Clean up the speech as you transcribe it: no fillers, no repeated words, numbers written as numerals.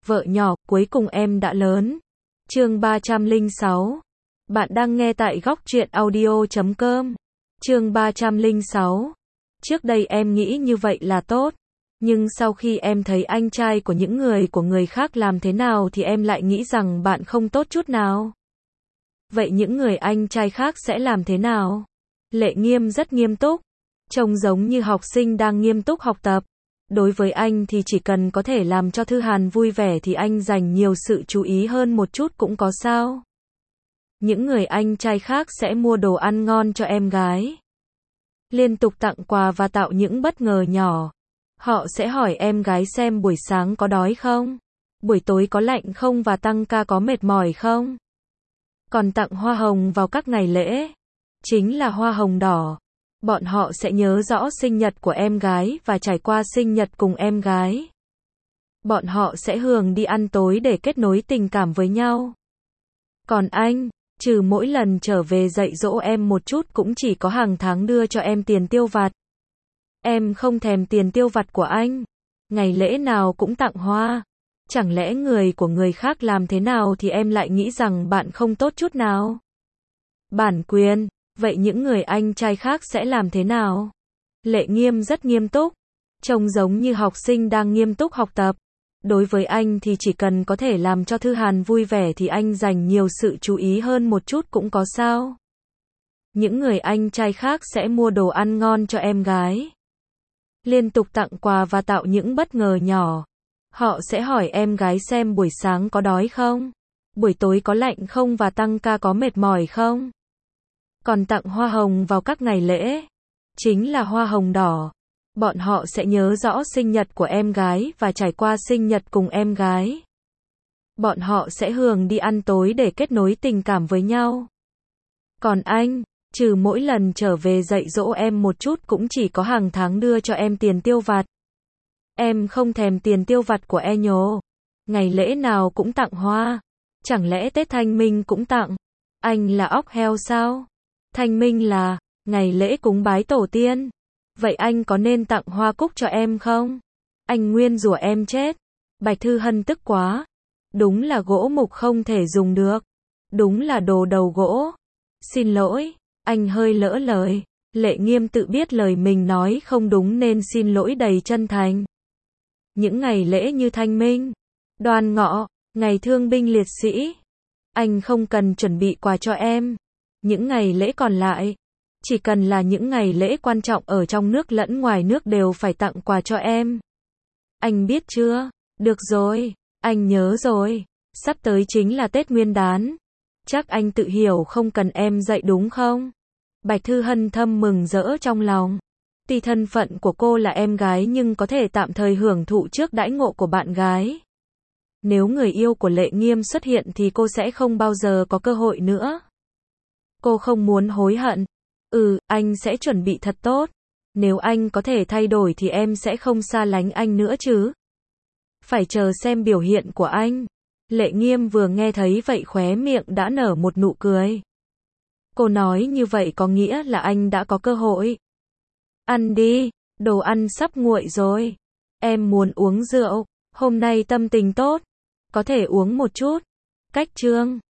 Vợ nhỏ, cuối cùng em đã lớn. Chương 306. Bạn đang nghe tại góc truyện audio.com. Chương 306. Trước đây em nghĩ như vậy là tốt. Nhưng sau khi em thấy anh trai của những người khác làm thế nào thì em lại nghĩ rằng bạn không tốt chút nào. Vậy những người anh trai khác sẽ làm thế nào? Lệ Nghiêm rất nghiêm túc. Trông giống như học sinh đang nghiêm túc học tập. Đối với anh thì chỉ cần có thể làm cho Thư Hàn vui vẻ thì anh dành nhiều sự chú ý hơn một chút cũng có sao. Những người anh trai khác sẽ mua đồ ăn ngon cho em gái. Liên tục tặng quà và tạo những bất ngờ nhỏ. Họ sẽ hỏi em gái xem buổi sáng có đói không? Buổi tối có lạnh không và tăng ca có mệt mỏi không? Còn tặng hoa hồng vào các ngày lễ. Chính là hoa hồng đỏ. Bọn họ sẽ nhớ rõ sinh nhật của em gái và trải qua sinh nhật cùng em gái. Bọn họ sẽ hưởng đi ăn tối để kết nối tình cảm với nhau. Còn anh, trừ mỗi lần trở về dạy dỗ em một chút cũng chỉ có hàng tháng đưa cho em tiền tiêu vặt. Em không thèm tiền tiêu vặt của anh. Ngày lễ nào cũng tặng hoa. Chẳng lẽ người của người khác làm thế nào thì em lại nghĩ rằng bạn không tốt chút nào? Bản quyền. Vậy những người anh trai khác sẽ làm thế nào? Lệ Nghiêm rất nghiêm túc. Trông giống như học sinh đang nghiêm túc học tập. Đối với anh thì chỉ cần có thể làm cho Thư Hàn vui vẻ thì anh dành nhiều sự chú ý hơn một chút cũng có sao. Những người anh trai khác sẽ mua đồ ăn ngon cho em gái. Liên tục tặng quà và tạo những bất ngờ nhỏ. Họ sẽ hỏi em gái xem buổi sáng có đói không? Buổi tối có lạnh không và tăng ca có mệt mỏi không? Còn tặng hoa hồng vào các ngày lễ. Chính là hoa hồng đỏ. Bọn họ sẽ nhớ rõ sinh nhật của em gái và trải qua sinh nhật cùng em gái. Bọn họ sẽ hưởng đi ăn tối để kết nối tình cảm với nhau. Còn anh, trừ mỗi lần trở về dạy dỗ em một chút cũng chỉ có hàng tháng đưa cho em tiền tiêu vặt. Em không thèm tiền tiêu vặt của e nhồ. Ngày lễ nào cũng tặng hoa. Chẳng lẽ Tết Thanh Minh cũng tặng? Anh là óc heo sao? Thanh Minh là ngày lễ cúng bái tổ tiên. Vậy anh có nên tặng hoa cúc cho em không? Anh nguyên rủa em chết. Bạch Thư Hân tức quá. Đúng là gỗ mục không thể dùng được. Đúng là đồ đầu gỗ. Xin lỗi, anh hơi lỡ lời. Lệ Nghiêm tự biết lời mình nói không đúng nên xin lỗi đầy chân thành. Những ngày lễ như Thanh Minh, Đoan Ngọ, ngày thương binh liệt sĩ, anh không cần chuẩn bị quà cho em. Những ngày lễ còn lại, chỉ cần là những ngày lễ quan trọng ở trong nước lẫn ngoài nước đều phải tặng quà cho em. Anh biết chưa? Được rồi, anh nhớ rồi. Sắp tới chính là Tết Nguyên đán. Chắc anh tự hiểu không cần em dạy đúng không? Bạch Thư Hân thầm mừng rỡ trong lòng. Tuy thân phận của cô là em gái nhưng có thể tạm thời hưởng thụ trước đãi ngộ của bạn gái. Nếu người yêu của Lệ Nghiêm xuất hiện thì cô sẽ không bao giờ có cơ hội nữa. Cô không muốn hối hận. Anh sẽ chuẩn bị thật tốt. Nếu anh có thể thay đổi thì em sẽ không xa lánh anh nữa chứ. Phải chờ xem biểu hiện của anh. Lệ Nghiêm vừa nghe thấy vậy khóe miệng đã nở một nụ cười. Cô nói như vậy có nghĩa là anh đã có cơ hội. Ăn đi, đồ ăn sắp nguội rồi. Em muốn uống rượu, hôm nay tâm tình tốt. Có thể uống một chút. Cách chương